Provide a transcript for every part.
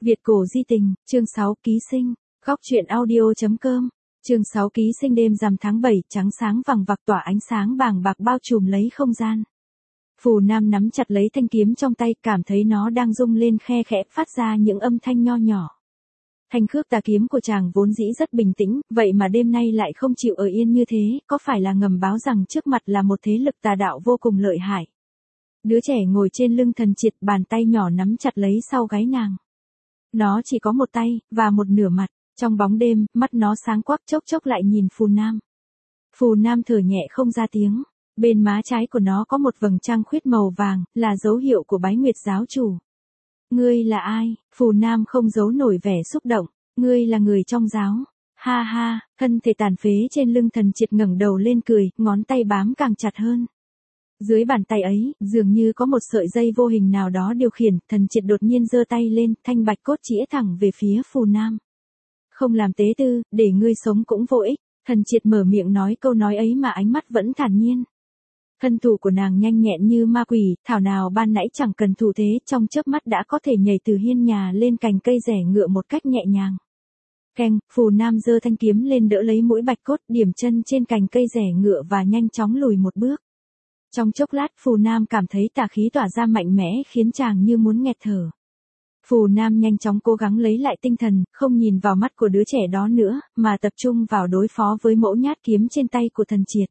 Việt cổ di tình, chương 6 ký sinh, góc truyện audio.com, chương 6 ký sinh đêm rằm tháng 7, trắng sáng vằng vặc tỏa ánh sáng bàng bạc bao trùm lấy không gian. Phù Nam nắm chặt lấy thanh kiếm trong tay, cảm thấy nó đang rung lên khe khẽ, phát ra những âm thanh nho nhỏ. Thanh khước tà kiếm của chàng vốn dĩ rất bình tĩnh, vậy mà đêm nay lại không chịu ở yên như thế, có phải là ngầm báo rằng trước mặt là một thế lực tà đạo vô cùng lợi hại. Đứa trẻ ngồi trên lưng Thần Triệt, bàn tay nhỏ nắm chặt lấy sau gáy nàng. Nó chỉ có một tay, và một nửa mặt, trong bóng đêm, mắt nó sáng quắc, chốc chốc lại nhìn Phù Nam. Phù Nam thở nhẹ không ra tiếng, bên má trái của nó có một vầng trăng khuyết màu vàng, là dấu hiệu của Bái Nguyệt giáo chủ. Ngươi là ai? Phù Nam không giấu nổi vẻ xúc động, ngươi là người trong giáo. Ha ha, thân thể tàn phế trên lưng Thần Triệt ngẩng đầu lên cười, ngón tay bám càng chặt hơn. Dưới bàn tay ấy, dường như có một sợi dây vô hình nào đó điều khiển, Thần Triệt đột nhiên giơ tay lên, thanh bạch cốt chĩa thẳng về phía Phù Nam. Không làm tế tư, để ngươi sống cũng vô ích. Thần Triệt mở miệng nói câu nói ấy mà ánh mắt vẫn thản nhiên. Thân thủ của nàng nhanh nhẹn như ma quỷ, thảo nào ban nãy chẳng cần thủ thế, trong chớp mắt đã có thể nhảy từ hiên nhà lên cành cây rẻ ngựa một cách nhẹ nhàng. Keng, Phù Nam giơ thanh kiếm lên đỡ lấy mũi bạch cốt, điểm chân trên cành cây rẻ ngựa và nhanh chóng lùi một bước. Trong chốc lát Phù Nam cảm thấy tà khí tỏa ra mạnh mẽ khiến chàng như muốn nghẹt thở. Phù Nam nhanh chóng cố gắng lấy lại tinh thần, không nhìn vào mắt của đứa trẻ đó nữa, mà tập trung vào đối phó với mẫu nhát kiếm trên tay của Thần Triệt.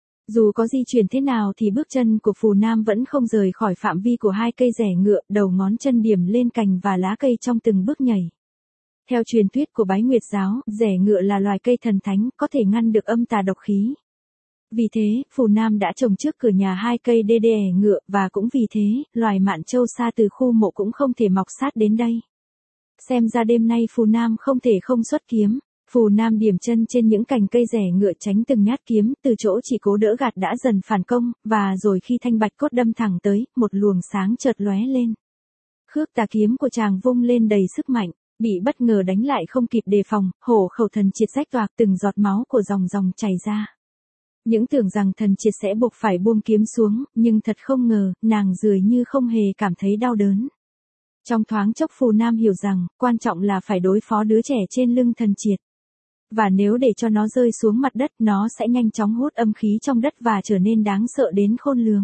Dù có di chuyển thế nào thì bước chân của Phù Nam vẫn không rời khỏi phạm vi của hai cây rẻ ngựa, đầu ngón chân điểm lên cành và lá cây trong từng bước nhảy. Theo truyền thuyết của Bái Nguyệt giáo, rẻ ngựa là loài cây thần thánh, có thể ngăn được âm tà độc khí. Vì thế, Phù Nam đã trồng trước cửa nhà hai cây đê đè ngựa, và cũng vì thế, loài mạn châu xa từ khu mộ cũng không thể mọc sát đến đây. Xem ra đêm nay Phù Nam không thể không xuất kiếm. Phù Nam điểm chân trên những cành cây rẻ ngựa tránh từng nhát kiếm, từ chỗ chỉ cố đỡ gạt đã dần phản công, và rồi khi thanh bạch cốt đâm thẳng tới, một luồng sáng chợt lóe lên. Khước tà kiếm của chàng vung lên đầy sức mạnh, bị bất ngờ đánh lại không kịp đề phòng, hổ khẩu Thần Triệt rách toạc, từng giọt máu của dòng dòng chảy ra. Những tưởng rằng Thần Triệt sẽ buộc phải buông kiếm xuống, nhưng thật không ngờ, nàng dường như không hề cảm thấy đau đớn. Trong thoáng chốc Phù Nam hiểu rằng, quan trọng là phải đối phó đứa trẻ trên lưng Thần Triệt. Và nếu để cho nó rơi xuống mặt đất, nó sẽ nhanh chóng hút âm khí trong đất và trở nên đáng sợ đến khôn lường.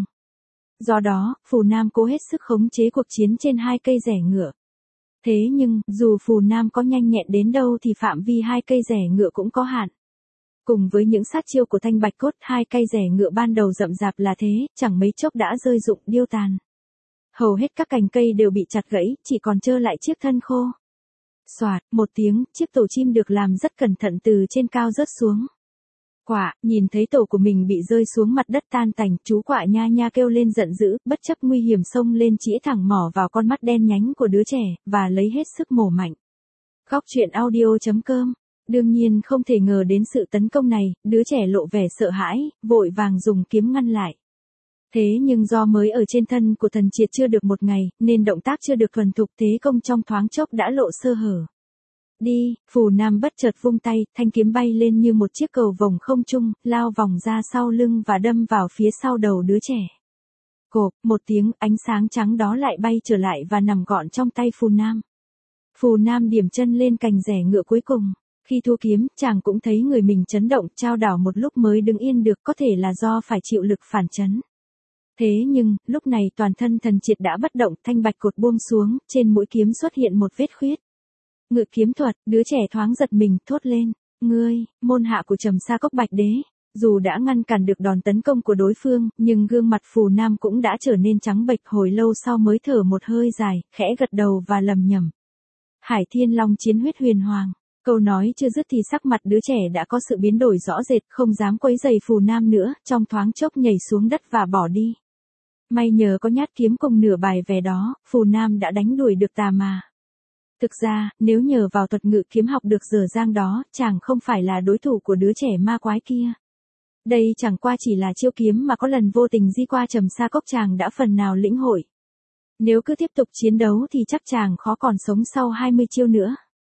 Do đó, Phù Nam cố hết sức khống chế cuộc chiến trên hai cây rẻ ngựa. Thế nhưng, dù Phù Nam có nhanh nhẹn đến đâu thì phạm vi hai cây rẻ ngựa cũng có hạn. Cùng với những sát chiêu của thanh bạch cốt, hai cây rẻ ngựa ban đầu rậm rạp là thế, chẳng mấy chốc đã rơi rụng điêu tàn. Hầu hết các cành cây đều bị chặt gãy, chỉ còn trơ lại chiếc thân khô. Xoạt, một tiếng, chiếc tổ chim được làm rất cẩn thận từ trên cao rớt xuống. Quạ, nhìn thấy tổ của mình bị rơi xuống mặt đất tan tành, chú quạ nha nha kêu lên giận dữ, bất chấp nguy hiểm xông lên chĩa thẳng mỏ vào con mắt đen nhánh của đứa trẻ, và lấy hết sức mổ mạnh. Góc truyện audio.com. Đương nhiên không thể ngờ đến sự tấn công này, đứa trẻ lộ vẻ sợ hãi, vội vàng dùng kiếm ngăn lại. Thế nhưng do mới ở trên thân của Thần Triệt chưa được một ngày, nên động tác chưa được thuần thục, thế công trong thoáng chốc đã lộ sơ hở. Đi, Phù Nam bất chợt vung tay, thanh kiếm bay lên như một chiếc cầu vồng không trung, lao vòng ra sau lưng và đâm vào phía sau đầu đứa trẻ. Cộp, một tiếng, ánh sáng trắng đó lại bay trở lại và nằm gọn trong tay Phù Nam. Phù Nam điểm chân lên cành rẻ ngựa cuối cùng. Khi thua kiếm, chàng cũng thấy người mình chấn động, chao đảo một lúc mới đứng yên được, có thể là do phải chịu lực phản chấn. Thế nhưng, lúc này toàn thân Thần Triệt đã bất động, thanh bạch cột buông xuống, trên mũi kiếm xuất hiện một vết khuyết. Ngự kiếm thuật, đứa trẻ thoáng giật mình, thốt lên, ngươi, môn hạ của Trầm Sa Cốc Bạch Đế. Dù đã ngăn cản được đòn tấn công của đối phương, nhưng gương mặt Phù Nam cũng đã trở nên trắng bệch, hồi lâu sau mới thở một hơi dài, khẽ gật đầu và lầm nhầm. Hải Thiên Long chiến huyết huyền hoàng. Câu nói chưa dứt thì sắc mặt đứa trẻ đã có sự biến đổi rõ rệt, không dám quấy rầy Phù Nam nữa, trong thoáng chốc nhảy xuống đất và bỏ đi. May nhờ có nhát kiếm cùng nửa bài về đó, Phù Nam đã đánh đuổi được tà ma. Thực ra, nếu nhờ vào thuật ngự kiếm học được dở dang đó, chàng không phải là đối thủ của đứa trẻ ma quái kia. Đây chẳng qua chỉ là chiêu kiếm mà có lần vô tình di qua Trầm Sa Cốc chàng đã phần nào lĩnh hội. Nếu cứ tiếp tục chiến đấu thì chắc chàng khó còn sống sau 20 chiêu nữa.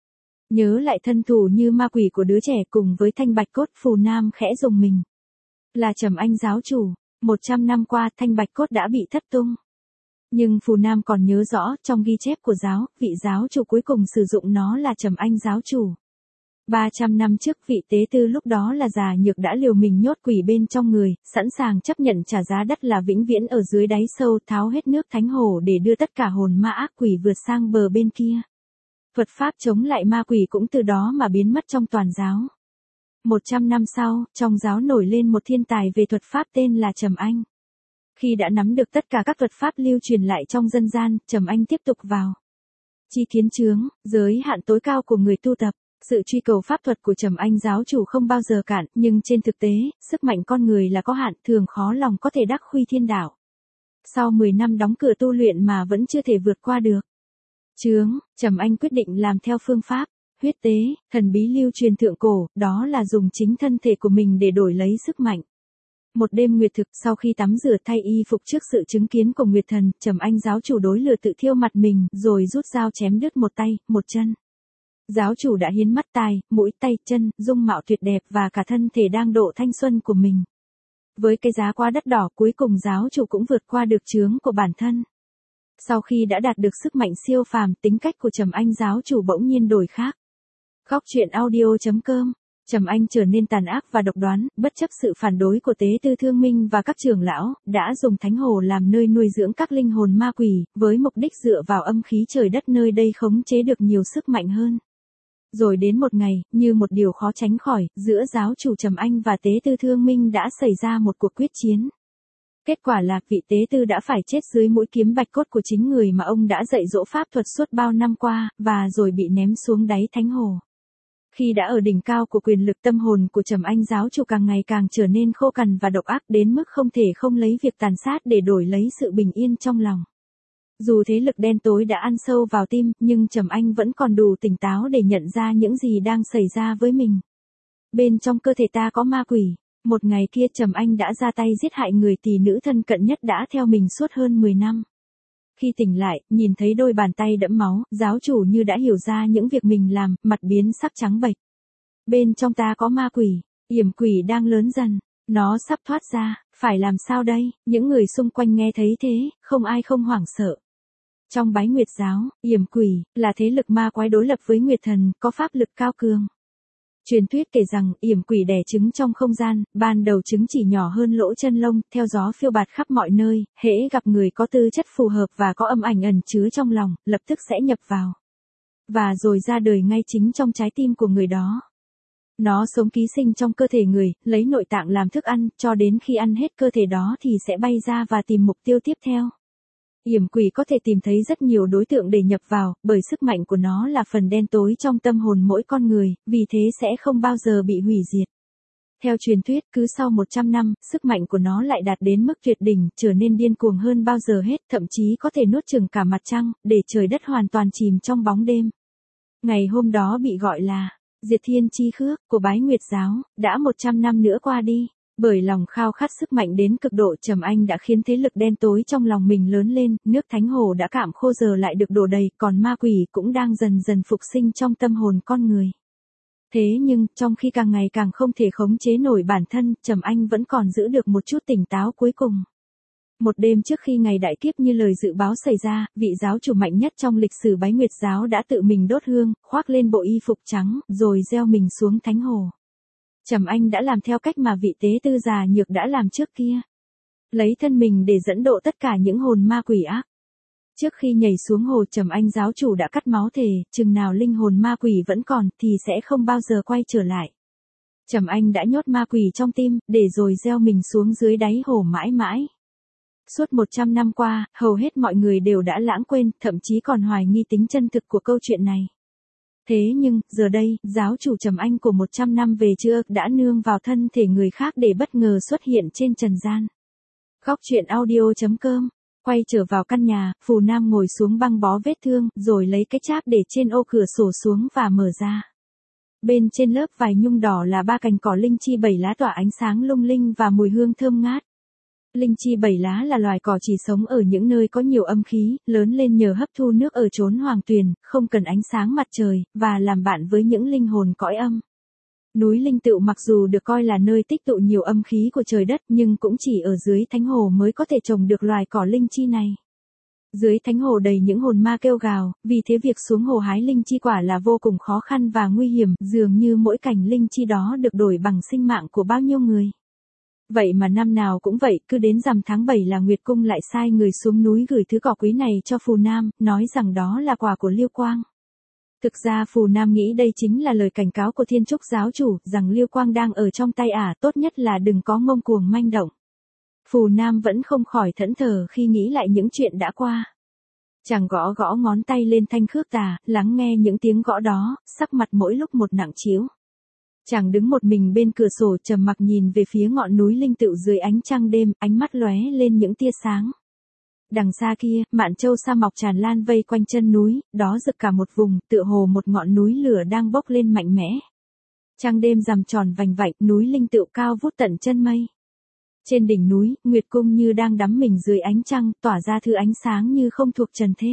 Nhớ lại thân thủ như ma quỷ của đứa trẻ cùng với thanh bạch cốt, Phù Nam khẽ rùng mình. Là Trầm Anh giáo chủ, 100 năm qua thanh bạch cốt đã bị thất tung. Nhưng Phù Nam còn nhớ rõ, trong ghi chép của giáo, vị giáo chủ cuối cùng sử dụng nó là Trầm Anh giáo chủ. 300 năm trước vị tế tư lúc đó là già nhược đã liều mình nhốt quỷ bên trong người, sẵn sàng chấp nhận trả giá đắt là vĩnh viễn ở dưới đáy sâu tháo hết nước thánh hồ để đưa tất cả hồn ma ác quỷ vượt sang bờ bên kia. Thuật pháp chống lại ma quỷ cũng từ đó mà biến mất trong toàn giáo. 100 năm sau, trong giáo nổi lên một thiên tài về thuật pháp tên là Trầm Anh. Khi đã nắm được tất cả các thuật pháp lưu truyền lại trong dân gian, Trầm Anh tiếp tục vào chi kiến chướng, giới hạn tối cao của người tu tập. Sự truy cầu pháp thuật của Trầm Anh giáo chủ không bao giờ cạn, nhưng trên thực tế, sức mạnh con người là có hạn, thường khó lòng có thể đắc khuy thiên đạo. Sau 10 năm đóng cửa tu luyện mà vẫn chưa thể vượt qua được chướng, Trầm Anh quyết định làm theo phương pháp huyết tế, thần bí lưu truyền thượng cổ, đó là dùng chính thân thể của mình để đổi lấy sức mạnh. Một đêm nguyệt thực, sau khi tắm rửa thay y phục trước sự chứng kiến của Nguyệt Thần, Trầm Anh giáo chủ đối lửa tự thiêu mặt mình, rồi rút dao chém đứt một tay, một chân. Giáo chủ đã hiến mắt tai, mũi, tay, chân, dung mạo tuyệt đẹp và cả thân thể đang độ thanh xuân của mình. Với cái giá quá đắt đỏ, cuối cùng giáo chủ cũng vượt qua được chướng của bản thân. Sau khi đã đạt được sức mạnh siêu phàm, tính cách của Trầm Anh giáo chủ bỗng nhiên đổi khác. Góc truyện audio.com. Trầm Anh trở nên tàn ác và độc đoán, bất chấp sự phản đối của tế tư Thương Minh và các trưởng lão, đã dùng thánh hồ làm nơi nuôi dưỡng các linh hồn ma quỷ, với mục đích dựa vào âm khí trời đất nơi đây khống chế được nhiều sức mạnh hơn. Rồi đến một ngày, như một điều khó tránh khỏi, giữa giáo chủ Trầm Anh và tế tư Thương Minh đã xảy ra một cuộc quyết chiến. Kết quả là vị tế tư đã phải chết dưới mũi kiếm bạch cốt của chính người mà ông đã dạy dỗ pháp thuật suốt bao năm qua, và rồi bị ném xuống đáy thánh hồ. Khi đã ở đỉnh cao của quyền lực, tâm hồn của Trầm Anh giáo chủ càng ngày càng trở nên khô cằn và độc ác đến mức không thể không lấy việc tàn sát để đổi lấy sự bình yên trong lòng. Dù thế lực đen tối đã ăn sâu vào tim, nhưng Trầm Anh vẫn còn đủ tỉnh táo để nhận ra những gì đang xảy ra với mình. Bên trong cơ thể ta có ma quỷ. Một ngày kia Trầm Anh đã ra tay giết hại người tỷ nữ thân cận nhất đã theo mình suốt hơn 10 năm. Khi tỉnh lại, nhìn thấy đôi bàn tay đẫm máu, giáo chủ như đã hiểu ra những việc mình làm, mặt biến sắc trắng bệch. Bên trong ta có ma quỷ, yểm quỷ đang lớn dần, nó sắp thoát ra, phải làm sao đây? Những người xung quanh nghe thấy thế, không ai không hoảng sợ. Trong Bái Nguyệt giáo, yểm quỷ là thế lực ma quái đối lập với Nguyệt Thần, có pháp lực cao cường. Truyền thuyết kể rằng, yểm quỷ đẻ trứng trong không gian, ban đầu trứng chỉ nhỏ hơn lỗ chân lông, theo gió phiêu bạt khắp mọi nơi, hễ gặp người có tư chất phù hợp và có âm ảnh ẩn chứa trong lòng, lập tức sẽ nhập vào. Và rồi ra đời ngay chính trong trái tim của người đó. Nó sống ký sinh trong cơ thể người, lấy nội tạng làm thức ăn, cho đến khi ăn hết cơ thể đó thì sẽ bay ra và tìm mục tiêu tiếp theo. Yểm quỷ có thể tìm thấy rất nhiều đối tượng để nhập vào, bởi sức mạnh của nó là phần đen tối trong tâm hồn mỗi con người, vì thế sẽ không bao giờ bị hủy diệt. Theo truyền thuyết, cứ sau 100 năm, sức mạnh của nó lại đạt đến mức tuyệt đỉnh, trở nên điên cuồng hơn bao giờ hết, thậm chí có thể nuốt chửng cả mặt trăng, để trời đất hoàn toàn chìm trong bóng đêm. Ngày hôm đó bị gọi là Diệt Thiên Chi Khước của Bái Nguyệt giáo, đã 100 năm nữa qua đi. Bởi lòng khao khát sức mạnh đến cực độ, Trầm Anh đã khiến thế lực đen tối trong lòng mình lớn lên, nước thánh hồ đã cạn khô giờ lại được đổ đầy, còn ma quỷ cũng đang dần dần phục sinh trong tâm hồn con người. Thế nhưng, trong khi càng ngày càng không thể khống chế nổi bản thân, Trầm Anh vẫn còn giữ được một chút tỉnh táo cuối cùng. Một đêm trước khi ngày đại kiếp như lời dự báo xảy ra, vị giáo chủ mạnh nhất trong lịch sử Bái Nguyệt giáo đã tự mình đốt hương, khoác lên bộ y phục trắng, rồi gieo mình xuống thánh hồ. Trầm Anh đã làm theo cách mà vị tế tư già nhược đã làm trước kia. Lấy thân mình để dẫn độ tất cả những hồn ma quỷ ác. Trước khi nhảy xuống hồ, Trầm Anh giáo chủ đã cắt máu thề, chừng nào linh hồn ma quỷ vẫn còn thì sẽ không bao giờ quay trở lại. Trầm Anh đã nhốt ma quỷ trong tim, để rồi gieo mình xuống dưới đáy hồ mãi mãi. Suốt 100 năm qua, hầu hết mọi người đều đã lãng quên, thậm chí còn hoài nghi tính chân thực của câu chuyện này. Thế nhưng, giờ đây, giáo chủ Trầm Anh của 100 năm về chưa đã nương vào thân thể người khác để bất ngờ xuất hiện trên trần gian. Góc truyện audio.com. Quay trở vào căn nhà, Phù Nam ngồi xuống băng bó vết thương, rồi lấy cái cháp để trên ô cửa sổ xuống và mở ra. Bên trên lớp vải nhung đỏ là 3 cành cỏ linh chi 7 lá tỏa ánh sáng lung linh và mùi hương thơm ngát. Linh chi 7 lá là loài cỏ chỉ sống ở những nơi có nhiều âm khí, lớn lên nhờ hấp thu nước ở chốn hoàng tuyền, không cần ánh sáng mặt trời, và làm bạn với những linh hồn cõi âm. Núi Linh Tựu mặc dù được coi là nơi tích tụ nhiều âm khí của trời đất, nhưng cũng chỉ ở dưới thánh hồ mới có thể trồng được loài cỏ linh chi này. Dưới thánh hồ đầy những hồn ma kêu gào, vì thế việc xuống hồ hái linh chi quả là vô cùng khó khăn và nguy hiểm, dường như mỗi cành linh chi đó được đổi bằng sinh mạng của bao nhiêu người. Vậy mà năm nào cũng vậy, cứ đến rằm tháng 7 là Nguyệt Cung lại sai người xuống núi gửi thứ cỏ quý này cho Phù Nam, nói rằng đó là quà của Liêu Quang. Thực ra Phù Nam nghĩ đây chính là lời cảnh cáo của Thiên Trúc giáo chủ, rằng Liêu Quang đang ở trong tay ả, tốt nhất là đừng có ngông cuồng manh động. Phù Nam vẫn không khỏi thẫn thờ khi nghĩ lại những chuyện đã qua. Chàng gõ gõ ngón tay lên thanh khước tà, lắng nghe những tiếng gõ đó, sắc mặt mỗi lúc một nặng trĩu. Chàng đứng một mình bên cửa sổ trầm mặc nhìn về phía ngọn núi linh tựu dưới ánh trăng đêm, ánh mắt lóe lên những tia sáng. Đằng xa kia, mạn châu sa mọc tràn lan vây quanh chân núi, đó rực cả một vùng, tựa hồ một ngọn núi lửa đang bốc lên mạnh mẽ. Trăng đêm rằm tròn vành vạnh, núi linh tựu cao vút tận chân mây. Trên đỉnh núi, Nguyệt Cung như đang đắm mình dưới ánh trăng, tỏa ra thứ ánh sáng như không thuộc trần thế.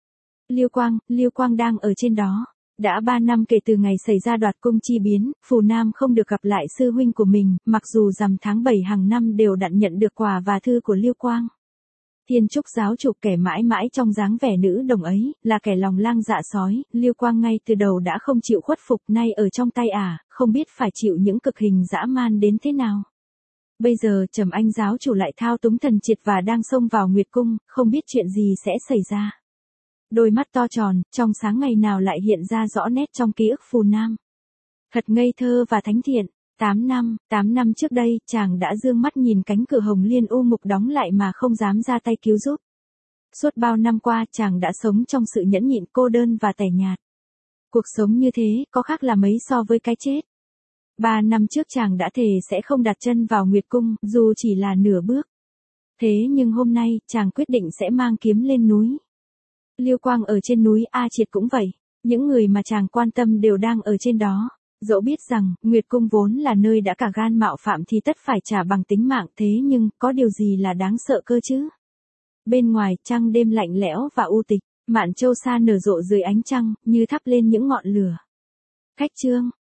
Liêu Quang đang ở trên đó. Đã 3 năm kể từ ngày xảy ra đoạt cung chi biến, Phù Nam không được gặp lại sư huynh của mình, mặc dù rằm tháng 7 hàng năm đều đặn nhận được quà và thư của Liêu Quang. Thiên Trúc giáo chủ kẻ mãi mãi trong dáng vẻ nữ đồng ấy, là kẻ lòng lang dạ sói, Liêu Quang ngay từ đầu đã không chịu khuất phục, nay ở trong tay ả, không biết phải chịu những cực hình dã man đến thế nào. Bây giờ Trầm Anh giáo chủ lại thao túng thần triệt và đang xông vào Nguyệt Cung, không biết chuyện gì sẽ xảy ra. Đôi mắt to tròn, trong sáng ngày nào lại hiện ra rõ nét trong ký ức Phù Nam. Thật ngây thơ và thánh thiện. 8 năm trước đây, chàng đã dương mắt nhìn cánh cửa hồng liên u mục đóng lại mà không dám ra tay cứu giúp. Suốt bao năm qua, chàng đã sống trong sự nhẫn nhịn, cô đơn và tẻ nhạt. Cuộc sống như thế, có khác là mấy so với cái chết. 3 năm trước chàng đã thề sẽ không đặt chân vào Nguyệt Cung, dù chỉ là nửa bước. Thế nhưng hôm nay, chàng quyết định sẽ mang kiếm lên núi. Liêu Quang ở trên núi, A Triệt cũng vậy. Những người mà chàng quan tâm đều đang ở trên đó. Dẫu biết rằng, Nguyệt Cung vốn là nơi đã cả gan mạo phạm thì tất phải trả bằng tính mạng, thế nhưng, có điều gì là đáng sợ cơ chứ? Bên ngoài, trăng đêm lạnh lẽo và u tịch, Mạn Châu Sa nở rộ dưới ánh trăng, như thắp lên những ngọn lửa. Khách trương,